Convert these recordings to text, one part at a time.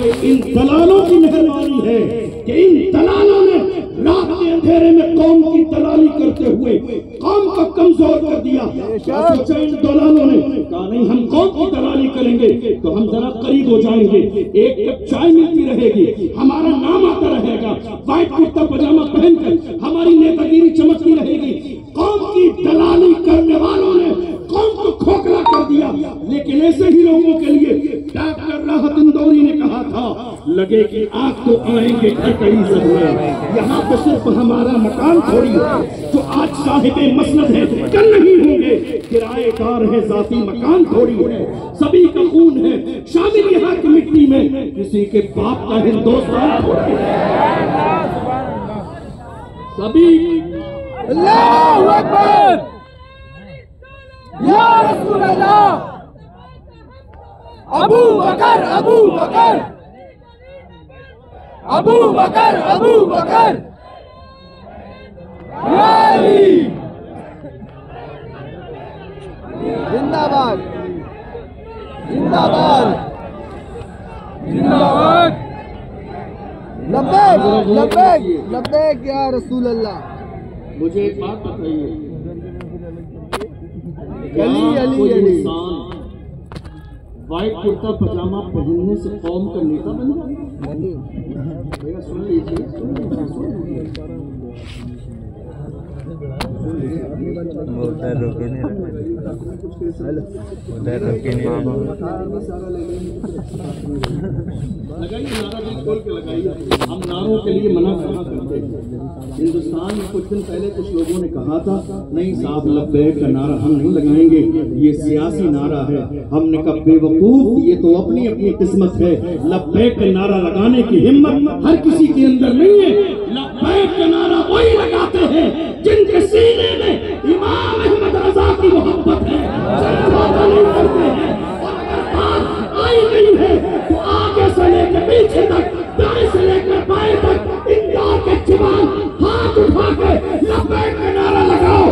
इन दलालों की मेहरबानी है कि इन दलालों ने रात के अंधेरे में कौम की दलाली करते हुए कौम को कमजोर कर दिया। क्या सोचा इन दलालों ने? कहा नहीं, हम कौम की दलाली करेंगे तो हम जरा करीब हो जाएंगे, एक कप चाय मिलती रहेगी, हमारा नाम आता रहेगा, व्हाइट कुर्ता पजामा पहनकर हमारी नेतागिरी चमकती रहेगी। कौम की दलाली करने वालों ने कौम को खोखला कर दिया। लेकिन ऐसे ही लोगों के लिए डॉक्टर राहत इंदौरी ने कहा था, लगे कि आग तो आएंगे कई जरूर, यहाँ पे सिर्फ हमारा मकान थोड़ी है, जो आज साहिबे मसनद है कल नहीं होंगे, किराएदार है जाती मकान थोड़ी है, सभी का खून है शामिल यहाँ की मिट्टी में, किसी के बाप का हिंदुस्तान थोड़ी है। सभी अल्लाहू अकबर, या रसूल अल्लाह, अबू बकर अबू बकर अबू बकर अबू बकर, जिंदाबाद जिंदाबाद जिंदाबाद, लब्बैक लब्बैक लब्बैक या रसूल अल्लाह। मुझे एक बात बताइए, अली अली अली व्हाइट कुर्ता पजामा पहनने से कौम का नेता बन जाए? भैया सुन लीजिए, उधर रोके नहीं, उधर रोके नहीं, लगाइए नारा, दिल खोल के लगाइए। हम नारों के लिए मना कहाँ करते हैं? हिंदुस्तान में कुछ दिन पहले कुछ लोगों ने कहा था, नहीं साहब लब्बैक का नारा हम नहीं लगाएंगे, ये सियासी नारा है। हमने कहा बेवकूफ, ये तो अपनी अपनी किस्मत है, लब्बैक का नारा लगाने की हिम्मत हर किसी के अंदर नहीं है। लब्बैक का नारा वही लगाते हैं जिनके सीने में इमाम अहमद रजा की मोहब्बत है, नहीं करते हैं। और अगर बात आई गई है तो आगे से लेकर पीछे तक, दाएं से लेकर बाएं तक, इंदौर के जवान हाथ उठा के लब्बैक का नारा लगाओ।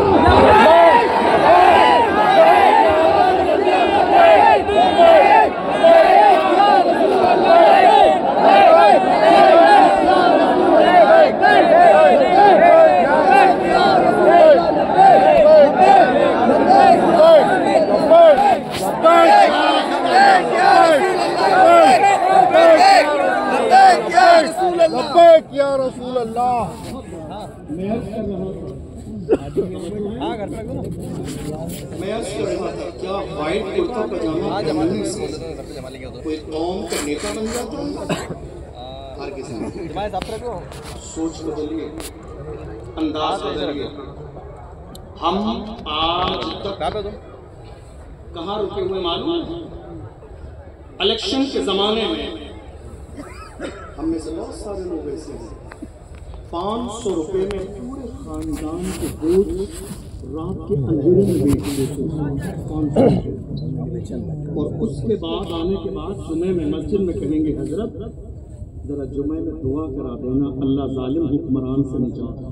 लब्बैक या रसूल अल्लाह। मैं अर्ज कर रहा था, क्या व्हाइट कुर्ता पजामा पहनने से कोई कौम का नेता बन जाता है? हर किसी सोच बदलिए, अंदाज बदलिए। हम आज तक कहाँ रुके हुए मालूम है? इलेक्शन के जमाने में हम में से बहुत सारे लोग ऐसे हैं, 500 रुपए में पूरे खानदान के दूध रात के अंधेरे में बेच देते हैं, 500 रुपए। और उसके बाद आने के बाद जुमे में मस्जिद में कहेंगे, हजरत जरा जुमे में दुआ करा देना, अल्लाह जालिम हुक्मरान से निजात।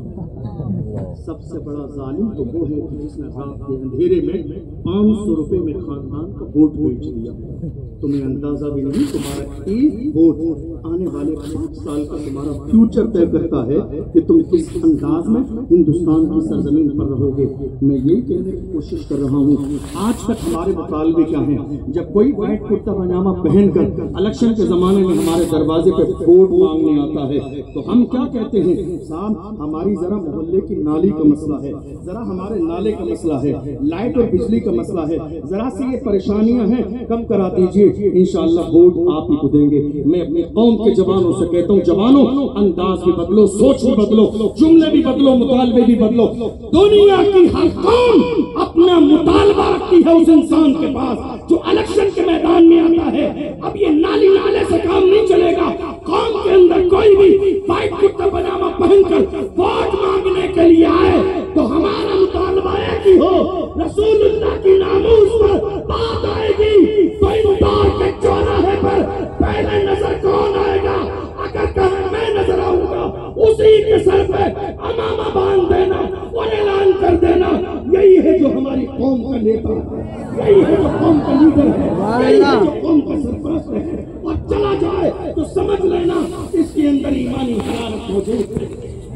सबसे बड़ा जालिम तो वो है कि जिसने रात के अंधेरे में 500 रुपए में खानदान का वोट बेच दिया। तुम्हें अंदाजा भी नहीं, तुम्हारा एक वोट आने वाले 5 साल का तुम्हारा फ्यूचर तय करता है कि तुम किस अंदाज में हिंदुस्तान की सरजमीन पर रहोगे। मैं यही कहने की कोशिश कर रहा हूँ, आज तक हमारे मुतालबे क्या हैं? जब कोई व्हाइट कुर्ता पजामा पहनकर इलेक्शन के जमाने में हमारे दरवाजे पे वोट मांगने आता है तो हम क्या कहते हैं? साहब हमारी जरा मोहल्ले की नाली का मसला है, जरा हमारे नाले का मसला है, लाइट और बिजली का मसला है, जरा से ये परेशानियां हैं, कम करा दीजिए, इंशाअल्लाह वोट आप ही को देंगे। मैं अपने कौम के जवानों से कहता हूँ, जवानों अंदाज भी बदलो, सोच भी बदलो, जुमले भी बदलो, मुतालबे भी बदलो। दुनिया की हर कौम अपना मुतालबा रखती है उस इंसान के पास जो इलेक्शन के मैदान में आता है। अब ये नाली नाले से काम नहीं चलेगा। कौम के अंदर कोई भी व्हाइट कुर्ता पजामा पहनकर वोट मांगने के लिए आए तो हमारा मुतालबा एक ही हो, रसूलुल्लाह की नामूस पर बात आएगी तो इंदौर के चौराहे पर पहले नजर कौन आएगा? अगर कहे मैं नजर आऊंगा, उसी के सर पे अमामा बांध देना और ऐलान कर देना, यही है जो हमारी कौम का नेता है, यही है जो कौम का लीडर है, यही है जो कौम का सरपरस्त है। और चला जाए तो समझ लेना इसके अंदर ईमानी हरारत मौजूद है।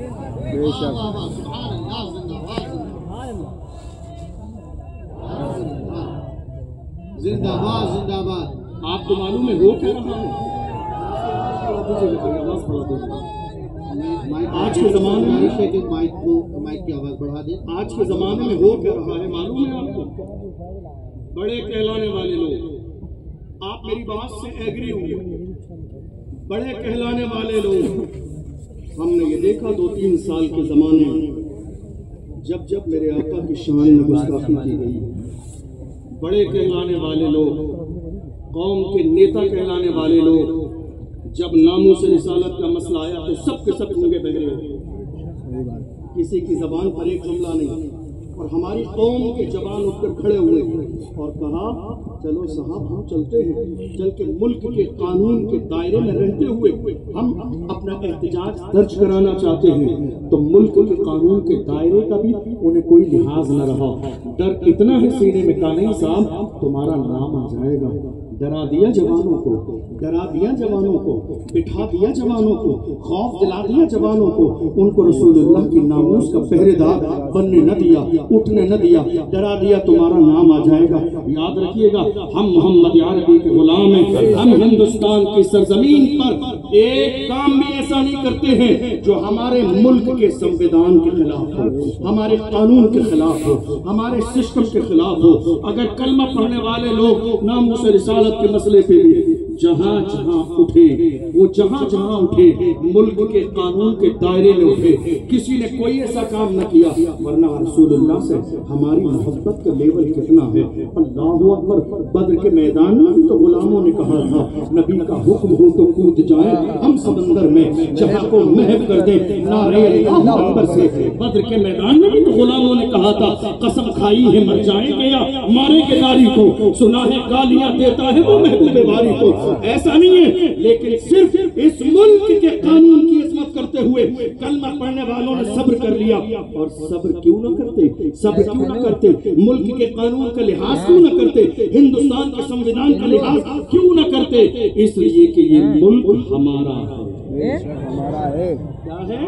जिंदाबाद जिंदाबाद। आपको मालूम है हो क्या रहा है? आज के जमाने में माइक की आवाज बढ़ा दे। आज के जमाने में हो क्या रहा है मालूम है आपको? बड़े कहलाने वाले लोग, आप मेरी बात से एग्री होंगे, बड़े कहलाने वाले लोग, हमने ये देखा 2-3 साल के जमाने में जब जब मेरे आका की शान में गुस्ताखी की गई, बड़े कहलाने वाले लोग, कौम के नेता कहलाने वाले लोग, जब नामों से रिसालत का मसला आया तो सब के सब गूंगे बहरे हो गए। किसी की जबान पर एक जुमला नहीं, और हमारी कौम के जवान उठकर खड़े हुए और कहा चलो साहब हम चलते हैं, चल के मुल्क के कानून के दायरे में रहते हुए हम अपना एहतजाज दर्ज कराना चाहते हैं। तो मुल्क के कानून के दायरे का भी उन्हें कोई लिहाज न रहा। डर इतना है सीने में का नहीं साहब तुम्हारा नाम आ जाएगा। डरा दिया जवानों को, डरा दिया जवानों को, बिठा दिया जवानों को, खौफ दिला दिया जवानों को, उनको रसूलुल्लाह की नामूस का पहरेदार बनने न दिया, उठने न दिया, डरा दिया तुम्हारा नाम आ जाएगा। याद रखिएगा हम मोहम्मद अरबी के गुलाम हैं। हम हिंदुस्तान की सरजमीन पर एक काम भी ऐसा नहीं करते हैं जो हमारे मुल्क के संविधान के खिलाफ हो, हमारे कानून के खिलाफ हो, हमारे सिस्टम के खिलाफ हो। अगर कलमा पढ़ने वाले लोग नामूस रिसालत के मसले पे भी जहां जहां उठे, वो जहां जहां उठे मुल्क के कानून के दायरे में उठे, किसी ने कोई ऐसा काम न किया। वरना रसूलुल्लाह से हमारी मोहब्बत का लेवल कितना है। अल्लाहु अकबर। बद्र के मैदान में भी तो गुलामों ने कहा था नबी का हुक्म हो तो कूद जाए हम समंदर में, जहां को महव कर दे नारे अल्लाहु अकबर से। बद्र के मैदान में भी तो गुलामों ने कहा था कसम खाई है मर जाएंगे या मारेंगे नारी को, सुना है गालियां देता है वो महबूबे बारी को। ऐसा नहीं है, लेकिन सिर्फ इस मुल्क के कानून की इज्जत करते हुए कलमा पढ़ने वालों ने सब्र कर लिया। और सब्र क्यों न करते, सब्र क्यों न करते, मुल्क के कानून का लिहाज क्यों न करते, हिंदुस्तान के संविधान का लिहाज क्यों न करते? इसलिए कि ये मुल्क हमारा है। क्या है?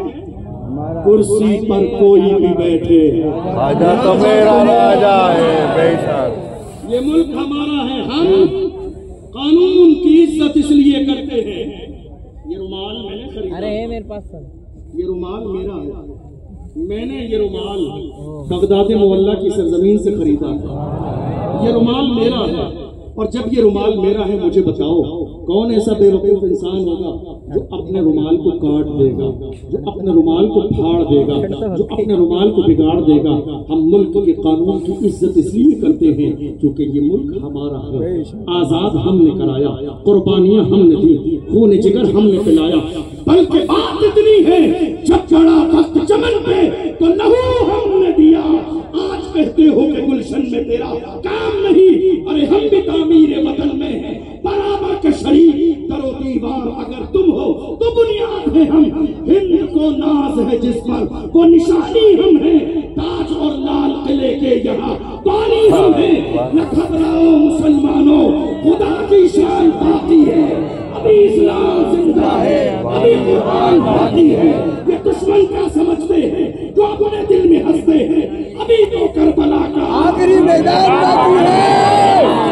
कुर्सी पर कोई भी बैठे, राजा तो मेरा राजा है बेशक। ये मुल्क हमारा है। हम कानून की इज्जत इसलिए करते हैं। ये रुमाल मैंने खरीदा, अरे मेरे पास ये रुमाल मेरा है। मैंने ये रुमाल बगदाद मोहल्ला की सरजमीन से खरीदा है। ये रुमाल मेरा है। और जब ये रुमाल मेरा है, मुझे बताओ कौन ऐसा बेवकूफ इंसान होगा जो अपने रुमाल को काट देगा, जो अपने रुमाल को फाड़ देगा, जो अपने रुमाल को बिगाड़ देगा। हम मुल्क के कानून की इज्जत इसलिए करते हैं क्योंकि ये मुल्क हमारा है। आजाद हमने कराया, कुर्बानियां हमने दी, खून जिगर हमने पिलाया। बल्कि बात इतनी है जब चढ़ा तख्त चमन पे तो लहू हमने दिया। आज कहते हो कि गुलशन में तेरा काम नहीं, अरे हम भी तामीर वतन में हैं, बराबर के शरीक दरो दीवार अगर तुम हो तो बुनियाद है हम। हिंद को नाज है जिस पर वो निशानी हम हैं, ताज और लाल किले के यहाँ बानी हम हैं। न घबराओ मुसलमानों, खुदा की शान बाकी है, अभी इस्लाम जिंदा है, अभी कुरान बाकी है। ये दुश्मन क्या समझते हैं जो अपने दिल में हंसते हैं, अभी तो करबला का आखिरी मैदान बाकी है।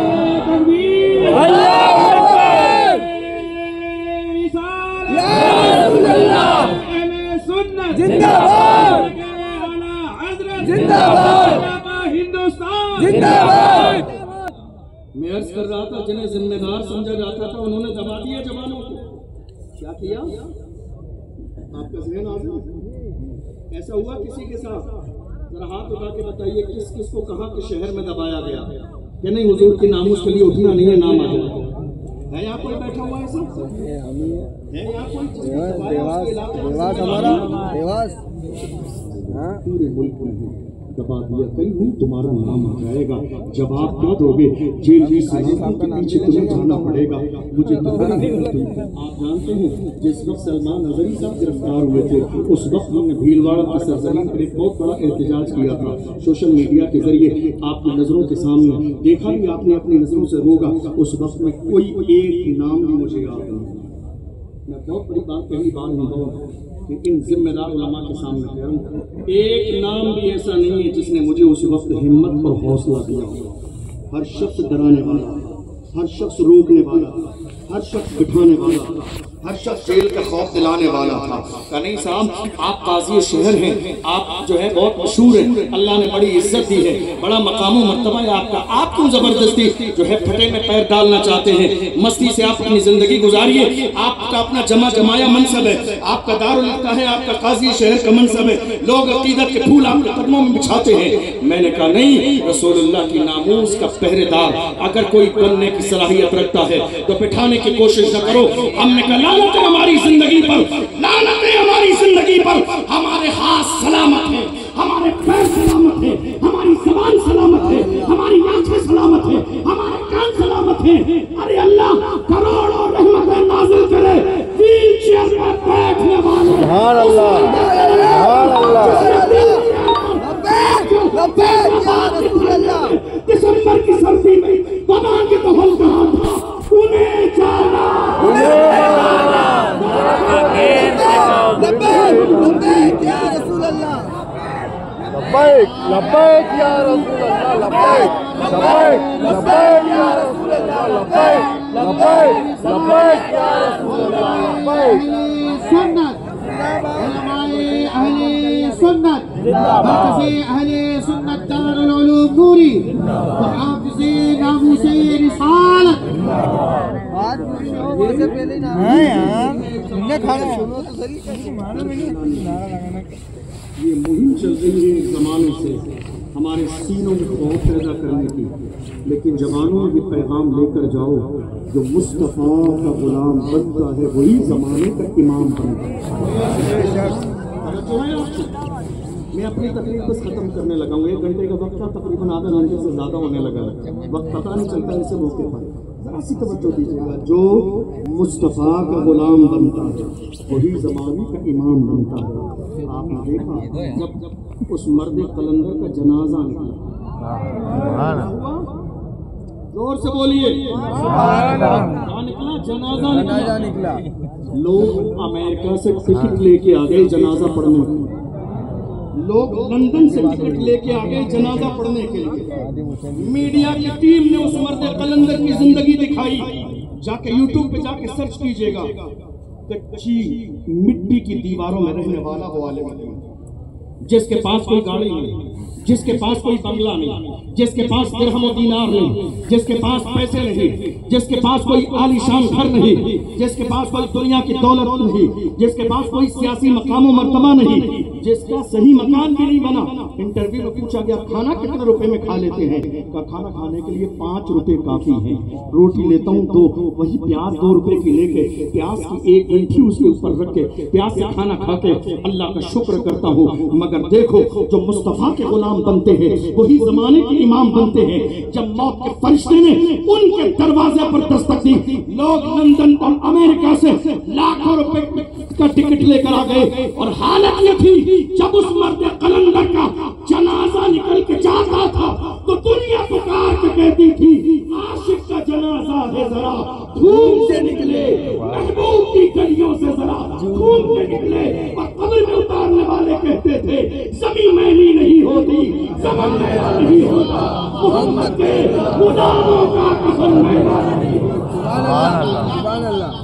जिंदाबाद जिंदाबाद हिंदुस्तान जिंदाबाद। मैं अर्ज कर रहा था जिन्हें जिम्मेदार समझा जाता था उन्होंने दबा दिया जवानों को। क्या किया? आपका जहन आज़ाद। ऐसा हुआ किसी के साथ? जरा हाथ उठा के बताइए किस किस को कहाँ के शहर में दबाया गया कि नहीं हुजूर की नामूस के लिए उठना नहीं है, नाम आ जाए। है यहाँ कोई बैठा हुआ ऐसा? है यहाँ कोई? देवास हमारा देवास पूरे मुल्क में दबा दिया। कहीं नहीं तुम्हारा नाम आ जाएगा, जवाब क्या दोगे? जेल में सलाखों के पीछे तुम्हें जाना पड़ेगा। मुझे आप जानते हैं जिस वक्त सलमान अजहरी साहब गिरफ्तार हुए थे उस वक्त हमने भीलवाड़ा की सरजमीन पर एक बहुत बड़ा एहतजाज किया था सोशल मीडिया के जरिए। आपकी नजरों के सामने देखा भी आपने, अपनी नजरों से रोगा। उस वक्त में कोई एक नाम भी मुझे याद नहीं, मैं बहुत बड़ी बात पहली बार हूँ कि इन जिम्मेदार उलमा के सामने कह रहा हूँ, एक नाम भी ऐसा नहीं है जिसने मुझे उस वक्त हिम्मत और हौसला दिया हो। हर शख्स डराने वाला, हर शख्स रोकने वाला, हर शख्स बिठाने वाला, हर शख्स जेल का खौफ दिलाने वाला था। कहा नहीं साहब, आप काजी शहर हैं, आप जो है बहुत मशहूर हैं, अल्लाह ने बड़ी इज्जत दी है, बड़ा मकाम मर्तबा है आपका, आप क्यों जबरदस्ती जो है फटे में पैर डालना चाहते हैं? मस्ती से आप अपनी जिंदगी गुजारिए, आपका अपना जमा जमाया मनसब है, आपका दारुल इफ्ता है, आपका काजी शहर का मनसब है, लोग अकीदत के फूल आपके कदमों में बिछाते हैं। मैंने कहा नहीं, रसूलुल्लाह की नामूस का पहरेदार अगर कोई बनने की सलाहियत रखता है तो बिठाने की कोशिश न करो। हमने कहा लानत है हमारी जिंदगी पर, लानत है हमारी जिंदगी पर। हमारे हाथ सलामत है, हमारे पैर सलामत है, हमारी ज़बान सलामत है, हमारी आंखें सलामत है, हमारे कान सलामत है। अरे अल्लाह करोड़ों रहमतें नाज़िल करे व्हील चेयर पर बैठने वाले। सुभान अल्लाह, सुभान अल्लाह। दिसंबर की सर्दी में बाबा के तो हम कहा था, उन्हें जाना, लब्बैक लब्बैक या रसूल अल्लाह, लब्बैक लब्बैक लब्बैक या रसूल अल्लाह, लब्बैक लब्बैक लब्बैक या रसूल अल्लाह, लब्बैक। सुन्नत उलमाए अहले सुन्नत, मरकज़े अहले सुन्नत दारुल उलूम नूरी, मुहाफ़िज़े नामूसे रिसालत। ये मुहिम चल रही है एक ज़माने से हमारे सीनों में खौफ पैदा करने की, लेकिन जवानों ये पैगाम लेकर जाओ, जो मुस्तफ़ा का गुलाम बनता है वही ज़माने का इमाम बनता है। मैं अपनी तकलीफ बस ख़त्म करने लगा हूँ। 1 घंटे का वक्त था, तकरीबन आधा घंटे से ज़्यादा होने लगा, वक्त पता नहीं चलता ऐसे मौके पर। ज़रा सी तवज्जो दीजिएगा, जो मुस्तफ़ा का गुलाम बनता है वही ज़माने का इमाम बनता है। आपने देखा जब उस मर्द कलंदर का जनाजा निकला, जोर से बोलिए, क्या निकला? जनाजा निकला। लोग अमेरिका से टिकट लेके आ गए जनाजा पढ़ने के, लोग लंदन से टिकट लेके आ गए जनाजा पढ़ने के लिए। मीडिया की टीम ने उस मर्द कलंदर की जिंदगी दिखाई। जाके यूट्यूब पे जाके सर्च कीजिएगा, कच्ची मिट्टी की दीवारों में रहने वाला वो आलिम नहीं, जिसके पास कोई गाड़ी नहीं, जिसके पास कोई बंगला नहीं, जिसके पास दिरहम और दीनार नहीं, जिसके पास पैसे नहीं, जिसके पास कोई आलीशान घर नहीं, जिसके पास कोई दुनिया की दौलत नहीं, जिसके पास कोई सियासी मकाम मर्तबा नहीं, जिसका सही मकान भी नहीं बना। इंटरव्यू में पूछा गया खाना कितने रुपए में खा लेते हैं? का खाना खाने के लिए 5 रुपए काफी है, रोटी लेता हूँ 2, वही प्याज 2 रुपए की लेके प्याज की 1 गंठी उसके ऊपर रख के प्याज से खाना खा के अल्लाह का शुक्र करता हूँ। मगर देखो, जो मुस्तफ़ा के गुलाम बनते हैं वही जमाने के इमाम बनते हैं। जब मौत के फरिश्ते ने उनके दरवाजे पर दस्तक दी, लोग लंदन और अमेरिका से लाखों रुपए का टिकट लेकर आ गए। और हालत ये थी, जब उस मर्द कलंदर का जनाजा निकल के जाता था तो दुनिया पुकार के कहती थी, आशिक का जनाजा है, जरा घूम से निकले, महबूब की गलियों से जरा घूम के निकले। और कब्र में उतारने वाले कहते थे, जमीन मैली नहीं होती, ज़मान मैला नहीं होता, मोहम्मद के गुलामों का कफन मैला नहीं होता। सुभान अल्लाह।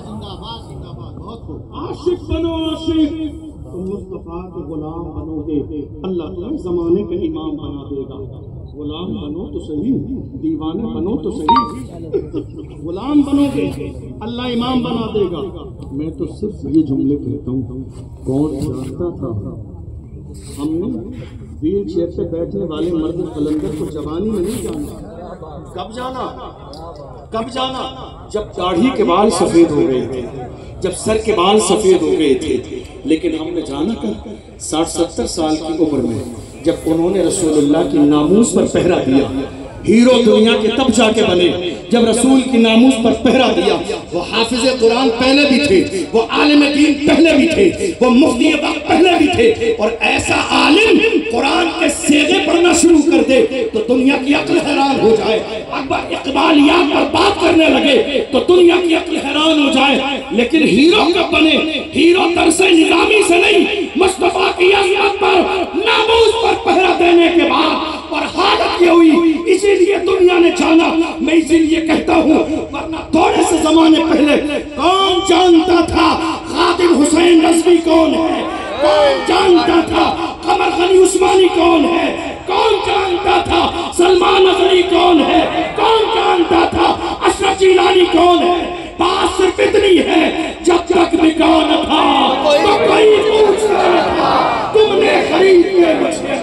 आशिक बनो आशिक, तुम मुस्तफ़ा के गुलाम बनोगे, अल्लाह तुम्हें ज़माने का इमाम बना देगा। गुलाम बनो तो सही, दीवाने बनो तो सही, गुलाम बनोगे अल्लाह इमाम बना देगा। मैं तो सिर्फ ये जुमले कहता हूँ, कौन जानता था हमने व्हील चेयर पे बैठने वाले मर्द कलंदर को जवानी में नहीं जाना। कब जाना? कब जाना? जब दाढ़ी के बाल सफेद हो गए थे, जब सर के बाल सफेद हो गए थे। लेकिन हमने जाना कब? 60-70 साल की उम्र में, जब उन्होंने रसूलुल्लाह की नामूस पर पहरा दिया। हीरो दुनिया के तब जाके बने जब रसूल की नामूस पर पहरा दिया। वो हाफिज़े कुरान पहले भी थे, वो आलिम दीन पहले भी थे, वो मुफ्ती पहले भी थे, और ऐसा आलिम कुरान के सेगे पढ़ना शुरू कर दे तो दुनिया की अक्ल हैरान हो जाए। अकबर इकबालियात पर बात करने लगे तो दुनिया की अक्ल हैरान हो जाए। लेकिन हीरो कब बने? हीरो तरसे निजामी से नहीं, मुस्तफा की अज़मत पर, नामूस पर पहरा देने के बाद। और हालत ये हुई, इसीलिए दुनिया ने जाना। मैं इसीलिए कहता हूँ, वरना थोड़े से जमाने पहले कौन जानता था खादिम हुसैन रज़वी कौन है? कौन जानता था कमर गनी उस्मानी कौन है? कौन जानता था सलमान अज़हरी कौन है? कौन जानता था अशरफ जिलानी कौन है? बात सिर्फ इतनी है, जब तक बिका न था तो कोई पूछता न था, तुमने खरीद के मुझे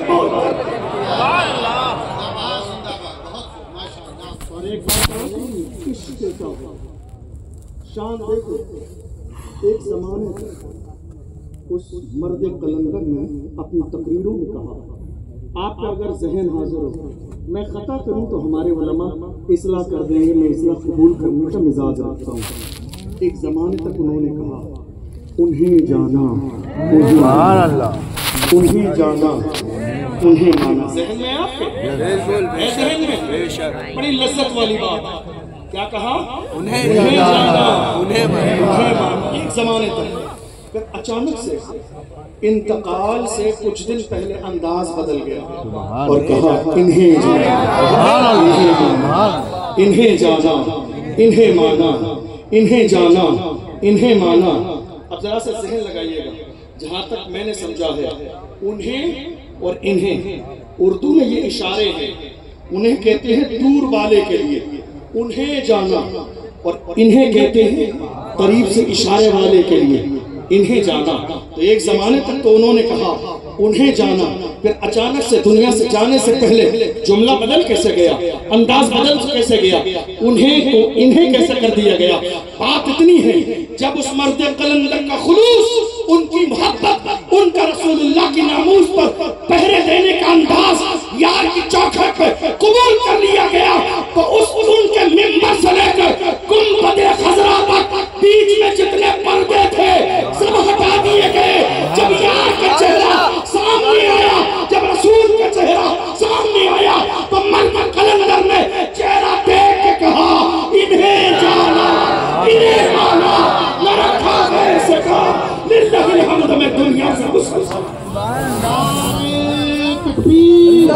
और एक बात किसके शान देखो, एक जमाने उस मर्द कलंदर ने अपनी तकरीरों में कहा, आपका अगर जहन हाजिर हो, मैं खता करूं तो हमारे उलमा इस्लाह कर देंगे, मैं इस्लाह कबूल करने का मिजाज रखता हूँ। एक ज़माने तक उन्होंने कहा, उन्हें जाना उन्हें जाना उन्हें माना। ज़हन में आपके ज़हन में बड़ी लज्जत वाली बात, क्या कहा? उन्हें जाना उन्हें माना। एक ज़माने तक, फिर अचानक से इंतकाल से कुछ दिन पहले अंदाज बदल गया और कहा, इन्हें जाना इन्हें जाना इन्हें माना, इन्हें जाना इन्हें माना। अब जरा से जहन लगाइएगा, जहां तक मैंने समझा है, उन्हें और इन्हें उर्दू में ये इशारे हैं। उन्हें कहते हैं दूर वाले के लिए, उन्हें जाना, और इन्हें कहते हैं करीब से इशारे वाले के लिए, इन्हें जाना। तो एक जमाने तक तो उन्होंने कहा उन्हें जाना, फिर अचानक से दुनिया से जाने से पहले जुमला बदल कैसे गया, अंदाज बदल कैसे गया, उन्हें को इन्हें कैसे कर दिया गया। बात इतनी है, जब उस मर्द कलंदर का खुलूस, उनकी मोहब्बत, उनका रसूलुल्लाह की नामूस पर पहरे देने का अंदाज यार की चौखट पे कबूल कर लिया गया, तो उनके मिंबर से लेकर गुंबद खजरा तक बीच में जितने पर्दे थे सब हटा दिए गए। जब यार का चेहरा सामने आया, जब रसूल का चेहरा सामने आया, तो मर्द कलंदर ने चेहरा देख के कहा, इन्हें जाना इन्हें माना, न रखा गए सका लिल्लाहिल हम्द में दुनिया से मुस्तफा। तकबीर,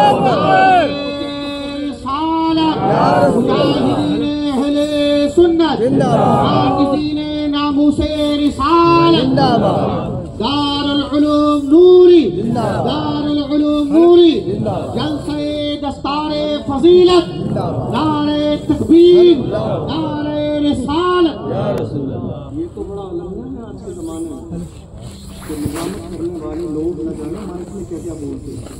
सुन्नत, नामूसे रिसालत, दारुल उलूम नूरी, दारुल उलूम नूरी, जलसे दस्तारे फजीलत, नारे तकबीर, नारे रिसालत। ये तो बड़ा अलग है आज के ज़माने में, तो निजामत करने वाले लोग न जाने माइक में क्या क्या बोलते हैं।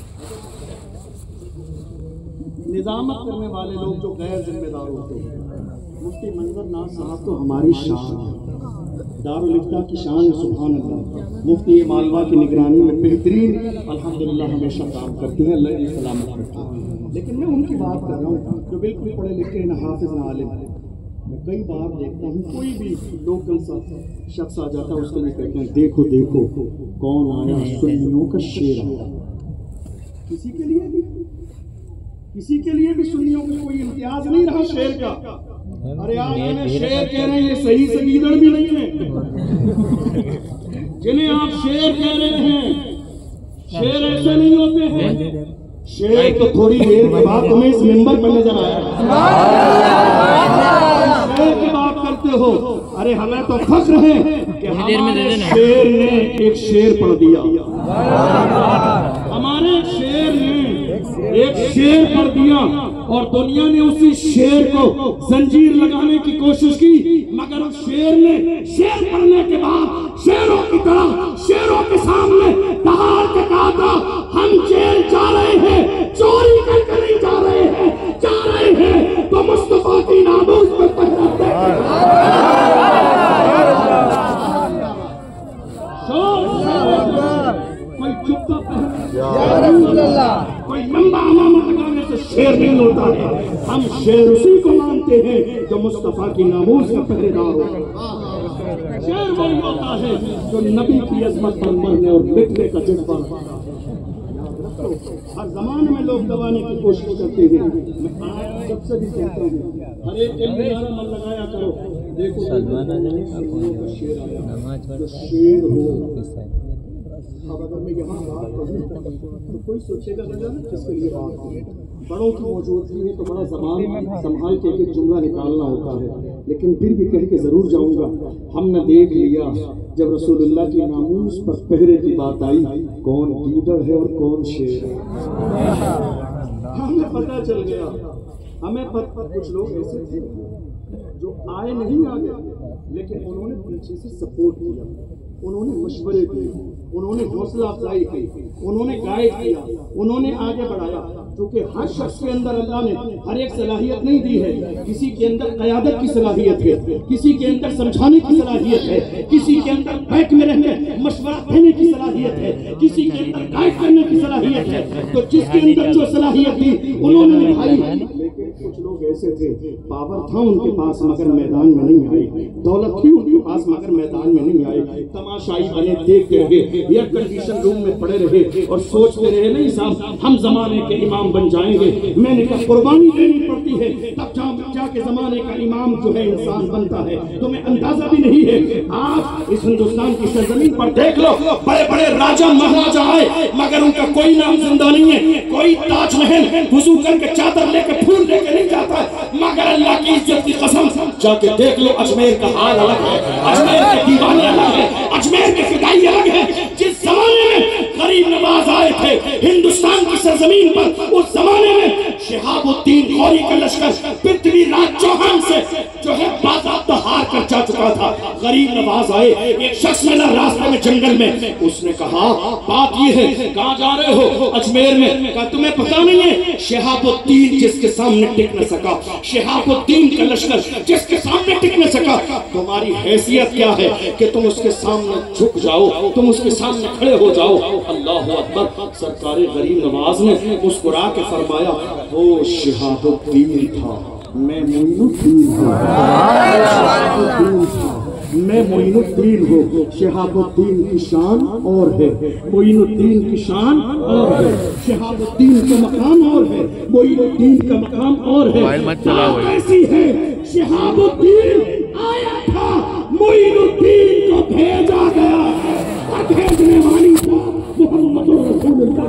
निजामत करने वाले लोग जो गैर जिम्मेदार होते हैं, मुफ्ती मंजर नाज साहब तो हमारी शान है, दारुल इफ्ता की शान है, सुभान अल्लाह। मुफ्ती मालवा की निगरानी में बेहतरीन अल्हम्दुलिल्लाह हमेशा काम करती हैं, अल्लाह इन्हें सलामत रखते हैं। लेकिन मैं उनकी बात कर रहा हूँ जो बिल्कुल पढ़े लिखे न हाफिज न आलिम। मैं कई बार देखता हूँ, कोई भी लोकल सा शख्स आ जाता है, उसके लिए कहते हैं, देखो देखो कौन आया, सुन्नियों का शेर आया। किसी के लिए भी सुन्नियों में कोई इम्तियाज नहीं रहा शेर का। अरे यार, जिन्हें शेर कह रहे हैं ये सही से गीदड़ भी नहीं है। जिन्हें आप शेर कह रहे हैं, शेर ऐसे नहीं होते हैं। शेर तो थोड़ी देर के बाद तुम्हें इस मिंबर पर नजर आया, शेर की बात करते हो। अरे हमें तो फख्र है कि हमारे शेर ने एक शेर पढ़ दिया, हमारे शेर ने एक शेर पढ़ दिया, और दुनिया ने उसी शेर को जंजीर लगाने की कोशिश की, मगर उस शेर ने शेर पढ़ने के बाद शेरों की तरह शेरों के सामने दहाड़ के कहा था, हम जेल जा रहे हैं, चोरी करके नहीं जा रहे हैं, जा रहे हैं तो मुस्तफा की नामूस पर पहरा कोई चुपता कोई लंबा अमामा लगाने से शेर नहीं होता है। हम शेर उसी को मानते हैं जो मुस्तफा की नामूस का पहरेदार होता है। शेर वही होता है जो नबी की अजमत पर मरने और मिटने का जज्बा रखता है। हर जमाने में लोग दबाने की कोशिश करते हैं। मैं आज सबसे भी कहता हूँ, हर एक नारा मन लगाया करो। देखो शेर आया, जो शेर हो। अब अगर मैं यहाँ बात करूँ तो कोई सोचेगा किसके लिए बात है। बड़ों की मौजूदगी है तो बड़ा ज़बान संभाल के एक जुमला निकालना होता है, लेकिन फिर भी कह के ज़रूर जाऊँगा। हमने देख लिया जब रसूलुल्लाह की नामूस पर पहरे की बात आई, कौन लीडर है और कौन शेर है हमें पता चल गया। हमें कुछ लोग ऐसे थे जो आए नहीं आगे, लेकिन उन्होंने पीछे से सपोर्ट किया, उन्होंने मशवरे दिए, उन्होंने हौसला अफजाई की, उन्होंने गाइड किया, उन्होंने आगे बढ़ाया। क्योंकि हर शख्स के अंदर अल्लाह ने हर एक सलाहियत नहीं दी है। किसी के अंदर क़यादत की सलाहियत है, किसी के अंदर समझाने की सलाहियत है, किसी के अंदर बैठ में रहकर मशवरा देने की सलाहियत है, किसी के अंदर गाइड करने की सलाहियत है। तो जिसके अंदर जो सलाहियत थी उन्होंने निभाई। लेकिन कुछ लोग ऐसे थे, पावर था उनके पास मगर मैदान में नहीं आए, दौलत थी उनके पास मगर मैदान में नहीं आए। तमाशाई बने देखते रहे, एयर कंडीशन रूम में पड़े रहे और सोचते रहे नहीं साहब हम जमाने के इमाम बन जाएंगे। मैंने कहा कुर्बानी देनी पड़ती है तब जाके जमाने का इमाम जो है इंसान बनता है। तुम्हें अंदाजा भी नहीं है, आज इस हिंदुस्तान की सरजमीन पर देख लो, बड़े बड़े राजा महाराजा आए मगर उनका कोई नाम जिंदा नहीं है। कोई ताजमहल वुजू करके चादर लेके फूल लेके नहीं जाता है, मगर अल्लाह की इज्जत की कसम जाके देख लो अजमेर का हाल अलग है, अजमेर के दीवाने अलग है, अजमेर के फिदाई अलग है। जिस जमाने में गरीब नवाज आए थे हिंदुस्तान की सरजमीन पर, उस जमाने में शिहाबुद्दीन गौरी का लश्कर पृथ्वीराज चौहान से जो है बाज़ाब्ता हार कर जा चुका था। गरीब नवाज आए, एक शख्स मिला रास्ते में जंगल में, उसने कहा बात ये है कहाँ जा रहे हो? अजमेर में। कहा तुम्हें पता नहीं है शिहाबुद्दीन जिसके सामने टिक न सका, शिहाबुद्दीन का लश्कर जिसके सामने टिक न सका, तुम्हारी हैसियत क्या है कि तुम उसके सामने झुक जाओ, तुम उसके सामने खड़े हो जाओ। अल्लाह अकबर। सरकारे गरीब नवाज ने मुस्कुरा के फरमाया वो शिहाबुद्दीन था, मैं मोइनुद्दीन हूँ, मैं मोइनुद्दीन हूँ। शिहाबुद्दीन की शान और है, मोइनुद्दीन की शान और है, शिहाबुद्दीन का मकाम और है, मोइनुद्दीन का मकाम और है। ऐसी है शिहाबुद्दीन आया था, मोइनुद्दीन को भेजा गया है, और भेजने वाली मोहम्मद रसूलुल्लाह।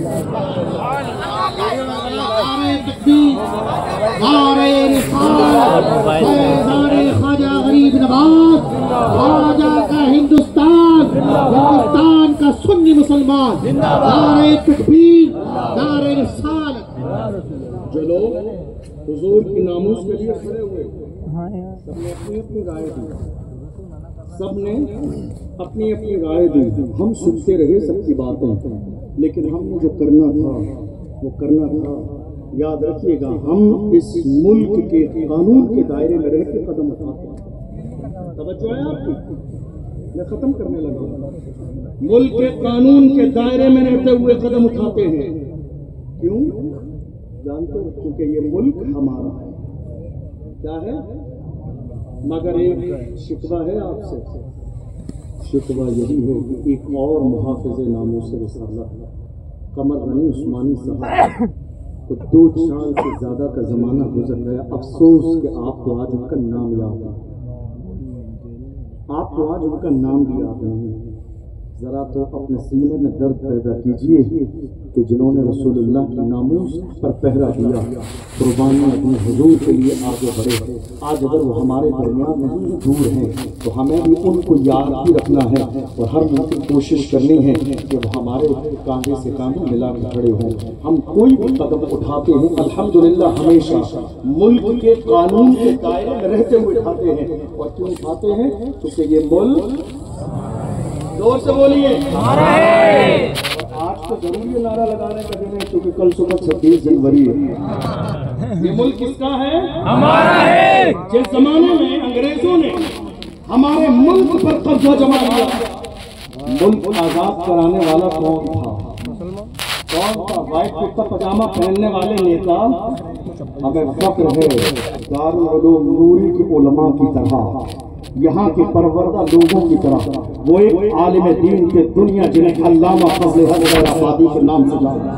ख्वाजा गरीब नवाज, ख्वाजा का हिंदुस्तान, हिंदुस्तान का सुन्नी मुसलमान, नारे तकबीर, नारे रिसालत। जो लोग हुजूर की नामूस के लिए खड़े हुए सबने अपनी अपनी राय दी, सबने अपनी अपनी राय दी। हम सुनते रहे सबकी बातें, लेकिन हमने जो करना था वो करना था। याद रखिएगा, हम इस मुल्क के कानून के दायरे में रह के कदम उठाते हैं। तवज्जो है आपकी? मैं खत्म करने लगा। मुल्क के कानून के दायरे में रहते हुए कदम उठाते हैं। क्यों? जानते हो? क्योंकि ये मुल्क हमारा है। क्या है? मगर एक शिकवा है आपसे, शिकवा यही है कि एक और मुहाफ़िज़े नामूस रिसालत कमर रनी उस्मानी साहब तो 2 साल से ज़्यादा का ज़माना गुजर गया। अफसोस कि आपको आज उनका नाम याद है, आपको आज उनका नाम भी याद नहीं। ज़रा तो अपने सीने में दर्द पैदा कीजिए कि जिन्होंने रसूलुल्लाह की नामूस पर पहरा दिया, कुर्बानियाँ दी, हुजूर के लिए आगे बढ़े। आज अगर वो हमारे दरमियान नहीं दूर हैं तो हमें भी उनको याद भी रखना है और हर मुमकिन कोशिश करनी है कि वो हमारे कांधे से कांधे मिला कर खड़े हों। हम कोई भी कदम उठाते हैं अल्हम्दुलिल्लाह हमेशा मुल्क के कानून के दायरे में रहते हुए उठाते हैं। और क्यों उठाते हैं? क्योंकि ये मुल्क, जोर से बोलिए, आज तो जरूरी नारा लगाने का दिन है क्योंकि कल सुबह 26 जनवरी है। ये मुल्क किसका है? हमारा है। जिस जमाने में अंग्रेजों ने हमारे मुल्क पर कब्जा जमा लिया, मुल्क आजाद कराने वाला कौन था? कौन था? व्हाइट कुर्ता पजामा पहनने वाले नेता। हमें फक्र है दारुल उलूम नूरी की उलमा की तरह, यहाँ के परवरदा लोगों की तरह, वो एक आलिम दीन के दुनिया जिन्हें अल्लामा फजल हक आबादी के नाम से जाना।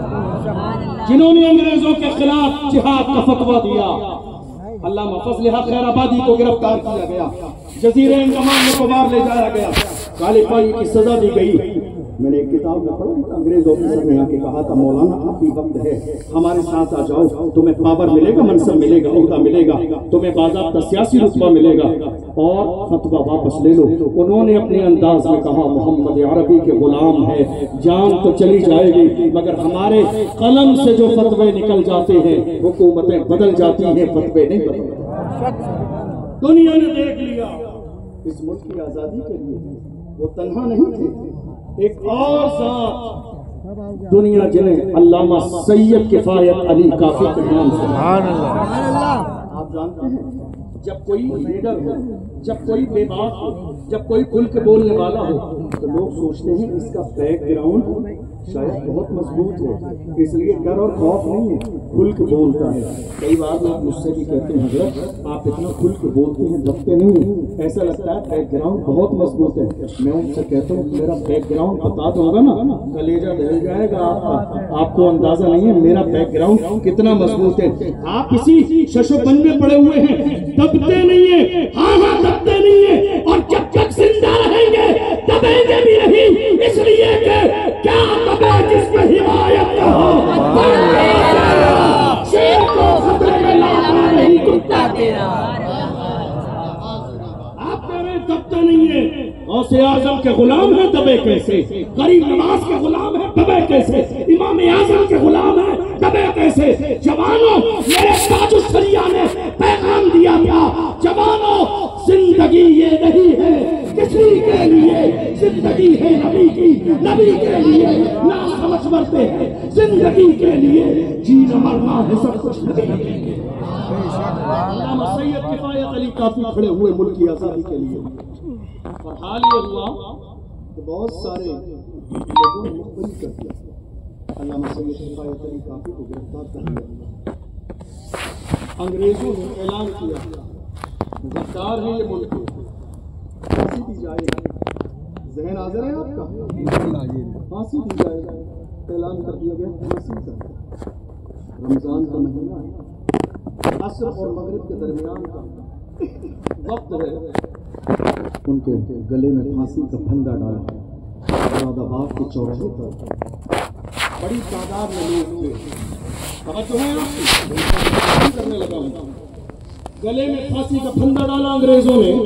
जिन्होंने अंग्रेजों के खिलाफ जिहाद का फतवा दिया। अल्लामा फजल हक खैराबादी को गिरफ्तार किया गया, जजीरे अंडमान में कुमार ले जाया गया, काले पानी की सजा दी गई। मैंने एक किताब में पढ़ा, अंग्रेज ऑफिसर ने आके कहा था, मौलाना अभी वक्त है, हमारे साथ आ जाओ, तुम्हें पावर मिलेगा, मनसब मिलेगा, ओहदा मिलेगा, तुम्हें बाज़ाब्ता सियासी रुतबा मिलेगा और फतवा वापस ले लो। उन्होंने अपने अंदाज में कहा, मोहम्मद अरबी के गुलाम है, जान तो चली जाएगी मगर हमारे कलम से जो फतवे निकल जाते हैं हुकूमतें बदल जाती हैं, फतवे नहीं बदलते। दुनिया ने देख लिया इस मुल्क की आज़ादी के लिए वो तन्हा नहीं थे, एक और साथ दुनिया जिन्हें अल्लामा सैयद किफायत अली काफी के नाम से, आप जानते हैं जब कोई लीडर हो, जब कोई बेबाक हो, जब कोई खुल के बोलने वाला हो तो लोग सोचते हैं इसका बैकग्राउंड शायद बहुत मजबूत है, इसलिए डर और खौफ नहीं है, खुल के बोलता है। कई बार लोग मुझसे भी कहते हैं, हज़रत आप इतना खुल के बोलते हैं, दबते नहीं हैं, ऐसा लगता है बैकग्राउंड बहुत मजबूत है। मैं उनसे कहता हूँ मेरा बैकग्राउंड बता दूंगा ना, कलेजा दहल जाएगा आपका, आपको अंदाजा नहीं है मेरा बैकग्राउंड कितना मजबूत है। आप किसी शशोपन में पड़े हुए हैं, दबते नहीं है, हाँ हाँ दबते नहीं है, और जब तक जिंदा रहेंगे दबेंगे भी नहीं, इसलिए क्या दबे जिसकी हिमायत का हो, शेर को खतरे में लाना नहीं कुत्ता तेरा। आप कह रहे दबता नहीं है, गौसे आजम के गुलाम है, दबे कैसे? गरीब नवाज के गुलाम है, दबे कैसे? इमाम आजम के गुलाम है, दबे कैसे? जवानों, मेरे ताजुश शरिया ने पैगाम दिया था, जवानों जिंदगी ये नहीं है किसी के लिए, जिंदगी है नबी की, नबी के लिए ना समझ मरते हैं, जिंदगी के लिए जीना मरना है सब कुछ नबी के लिए। अल्लामा सैयद किफायत अली काफी खड़े हुए मुल्क की आजादी के लिए, और हाल ये हुआ कि बहुत सारे लोगों ने मुखबिरी कर दिया, अल्लामा सैयद किफायत अली काफी को गिरफ्तार कर लिया। अंग्रेजों ने ऐलान किया गद्दार है ये मुल्क, फांसी दी जाएगी। ज़हन हाज़िर है आपका, फांसी दी जाएगी, ऐलान कर दिया गया फांसी का। रमजान का महीना है, असर और मगरिब के दरमियान का वक्त है, उनके गले में फांसी का फंदा डाला। मुरादाबाद के चौराहे पर बड़ी तादाद में लोग थे, समझ है आपकी, करने लगा हूँ, गले में फांसी का फंदा डाला अंग्रेजों ने,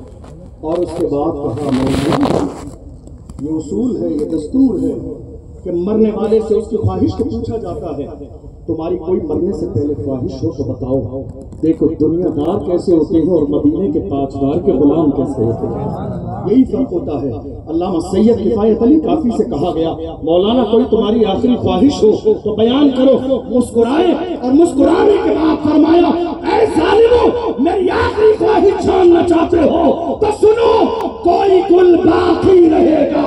और उसके बाद कहा मौलाना ये उसूल है, ये दस्तूर है कि मरने वाले से उसकी ख्वाहिश को पूछा जाता है, तुम्हारी कोई मरने से पहले ख्वाहिश हो तो बताओ। देखो दुनियादार कैसे होते हैं और मदीने के ताजदार के गुलाम कैसे होते हैं, यही फर्क होता है। अल्लामा सैयद किफायत अली काफी से कहा गया, मौलाना कोई तुम्हारी आखिरी ख्वाहिश हो तो बयान करो। मुस्कुराए और मुस्कुराने के बाद फरमाया, ऐ जालिमों मेरी आखिरी ख्वाहिश जानना चाहते हो तो सुनो, कोई गुल बाकी रहेगा,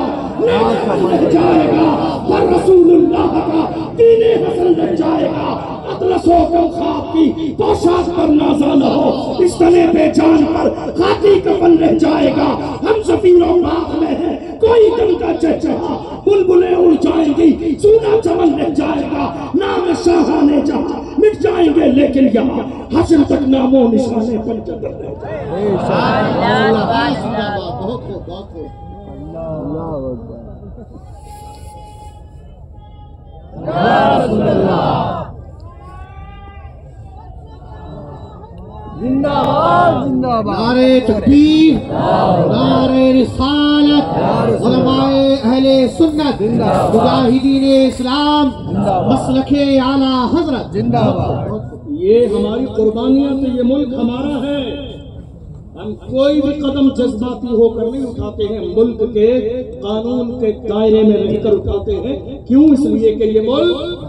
रह जाएगा, पर रसूलुल्लाह का दीने हसन रह जाएगा, अतलसों को ख्वाब की पोशाक पर नाज़ा न हो, इस तने पे जान पर खाकी कफन रह जाएगा। हम सफीरों बाग में है कोई दम का चचा, बुलबुलें उड़ जाएंगी, सूना चमन रह जाएगा, नाम शाहाने जहां मिट जाएंगे, लेकिन यहाँ हश्र तक नामो निशाने पंचतर रह जिंदाबाद जिंदाबाद, नारे तकबीर, नारे रिसालत, उलमाए अहले सुन्नत, मुजाहिदीन इस्लाम, मसलके आला हजरत जिंदाबाद। ये हमारी कुर्बानियां तो ये मुल्क हमारा है, हम कोई भी कदम जज्बाती होकर नहीं उठाते हैं, मुल्क के कानून के दायरे में रहकर उठाते हैं। क्यों? इसलिए कि ये मुल्क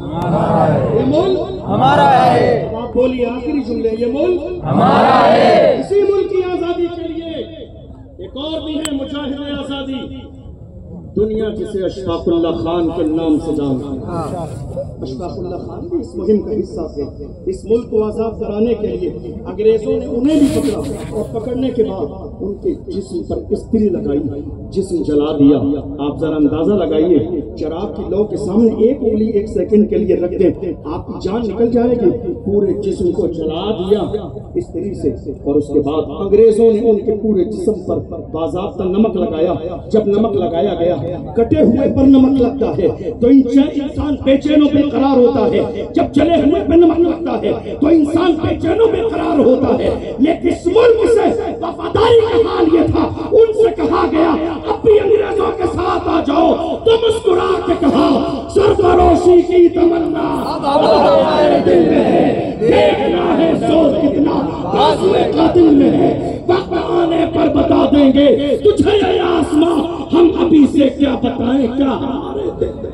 हमारा है। आप बोलिए आखिरी जुमले, ये मुल्क हमारा है। इसी मुल्क की आजादी के लिए एक और भी है मुजाहिद आजादी, दुनिया जिसे अशफाकुल्लाह खान के नाम से जानती है। अशफाकुल्ला खान भी इस मुहिम का हिस्सा थे। इस मुल्क को आज़ाद कराने के लिए अंग्रेजों ने उन्हें भी पकड़ा और पकड़ने के बाद उनके जिस्म पर इस्त्री लगाई, जिस्म जला दिया। आप जरा अंदाजा लगाइए, शराब की लौ के सामने एक उंगली 1 सेकंड के लिए रख दें, आपकी जान निकल जाएगी। पूरे जिस्म को जला दिया इस्त्री से, और उसके बाद अंग्रेजों ने उनके पूरे जिस्म पर बाज़ाब्ता नमक लगाया। जब नमक लगाया गया, कटे हुए पर नमक लगता है तो इंसान बेचैन और बेकरार होता है, जब जले हुए पर नमक लगता है तो इंसान बेचैन और बेकरार होता है। लेकिन इस मुल्क से वफादारी का हाल ये था, उनसे कहा गया अब भी अंग्रेजों के साथ आ जाओ। तो मुस्कुरा के कहा सरफरोशी की तमन्ना हमारे दिल में है, देखना है जोर कितना बाजुए कातिल में है। वक्त आने पर बता देंगे तुझे ये आसमां, हम अभी से क्या बताएं क्या हमारे दिल में।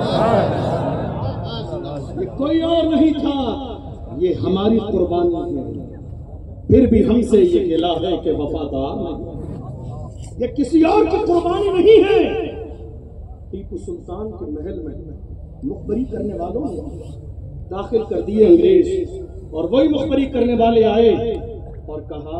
ये कोई और नहीं था, ये हमारी कुर्बानी है। फिर भी हमसे ये गिला है कि वफादार नहीं, ये किसी और की कुर्बानी नहीं है। टीपू सुल्तान के महल में मुखबरी करने वालों ने दाखिल कर दिए अंग्रेज, और वही मुखबरी करने वाले आए और कहा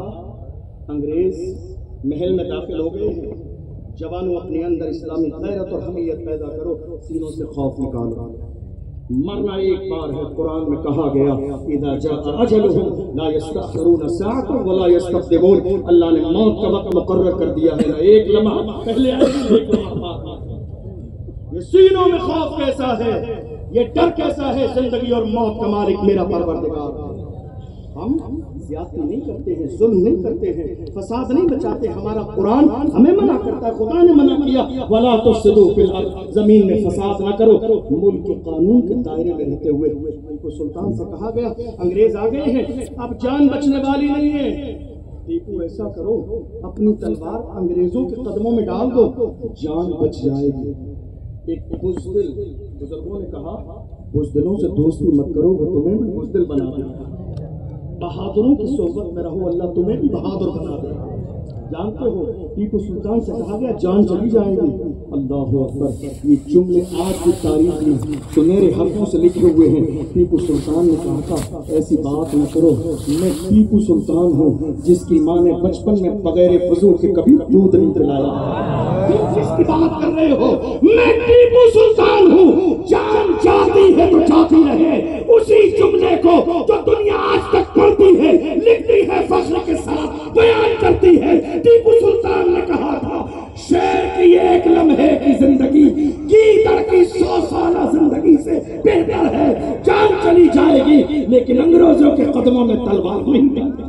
अंग्रेज महल में दाखिल हो गए हैं, जवानों अपने अंदर इस्लामी गैरत और हमीयत पैदा करो, सीनों से खौफ निकालो। मरना एक बार है, कुरान में कहा गया इदा जाअ अजलुहुम ला यस्तअखिरून साअतन वला यस्तक़दिमून। अल्लाह ने मौत का वक्त मुकर्रर कर दिया है, ना एक लम्हा पहले आएगी एक लम्हा बाद। ये सीनों में खौफ कैसा है, ये डर कैसा है, जिंदगी और मौत का मालिक मेरा परवरदिगार। हम ज्यादती नहीं करते हैं, जुल्म नहीं करते हैं, फसाद नहीं बचाते। हमारा कुरान हमें मना करता है, खुदा ने मना किया वला तुफ्सिदू फिल अर्द, जमीन में फसाद ना करो। मुल्क के कानून के दायरे में रहते हुए उनको सुल्तान से कहा गया अंग्रेज आ गए हैं, अब जान बचने वाली नहीं है। टीपू ऐसा करो, अपनी तलवार अंग्रेजों के कदमों में डाल दो, जान बच जाएगी। एक बुज़दिल बुजुर्गों ने कहा बुज़दिलों से दोस्ती मत करो, वो तुम्हें भी बुज़दिल बना देगा। बहादुरों की सोबत में रहो, अल्लाह तुम्हें भी बहादुर बना देगा। जानते हो टीपू सुल्तान से कहा गया जान चली जाएगी। अल्लाह अकबर, ये जुमले आज की तारीख में सुनहरे हरफों से लिखे हुए हैं। टीपू सुल्तान ने कहा था ऐसी बात न करो, मैं टीपू सुल्तान हूँ जिसकी माँ ने बचपन में बगैर वजू के कभी दूध नहीं पिलाया। किसकी बात कर रहे हो? मैं टीपू सुल्तान हूँ, जान जाती है तो जाती रहे। उसी जुमले को जो दुनिया आज तक पढ़ती है, लिखती है, फख्र के साथ बयान करती है। टीपू सुल्तान ने कहा था शेर की एक लम्हे की जिंदगी गीदड़ की 100 साला जिंदगी से बेहतर है। जान चली जाएगी लेकिन अंग्रेजों के कदमों में तलवार नहीं मिलती।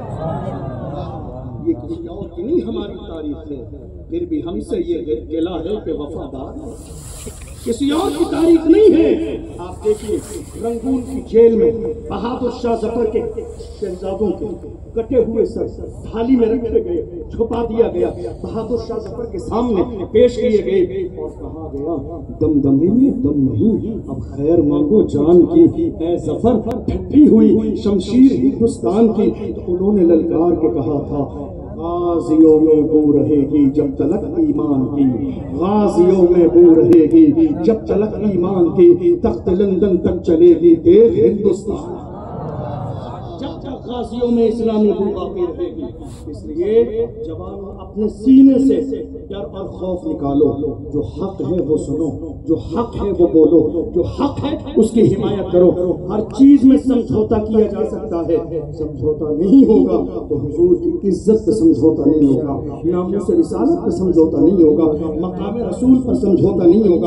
ये किसी और की नहीं हमारी तारीफ है, फिर भी हमसे ये गिला है कि वफादार किसी और की तारीफ नहीं है। आप देखिए रंगून की जेल में बहादुर शाह जफर के शहजादों के कटे हुए सर थाली में रखे गए, छुपा दिया गया, बहादुर शाह जफर के सामने पेश किए गए और कहा गया दमदमे में दम नहीं, अब खैर मांगो जान की। ऐ जफर ठट्ठी हुई शमशीर हिंदुस्तान की, तो उन्होंने ललकार के कहा था गाजियों में बू रहेगी जब तलक ईमान की, गाजियों में बू रहेगी जब तलक ईमान की, तख्त लंदन तक चलेगी देख हिंदुस्तान, जब तक गाजियों में इस्लामी बू बाकी रहेगी। इसलिए जवानों अपने सीने से डर और खौफ निकालो, जो हक है वो सुनो, जो हक है वो बोलो, जो हक है उसकी हिमायत करो। हर चीज में समझौता किया जा सकता है, समझौता नहीं होगा तो हुजूर की इज्जत पे समझौता नहीं होगा, नामूस रिसालत पे समझौता नहीं होगा, मकाम रसूल पर समझौता नहीं होगा।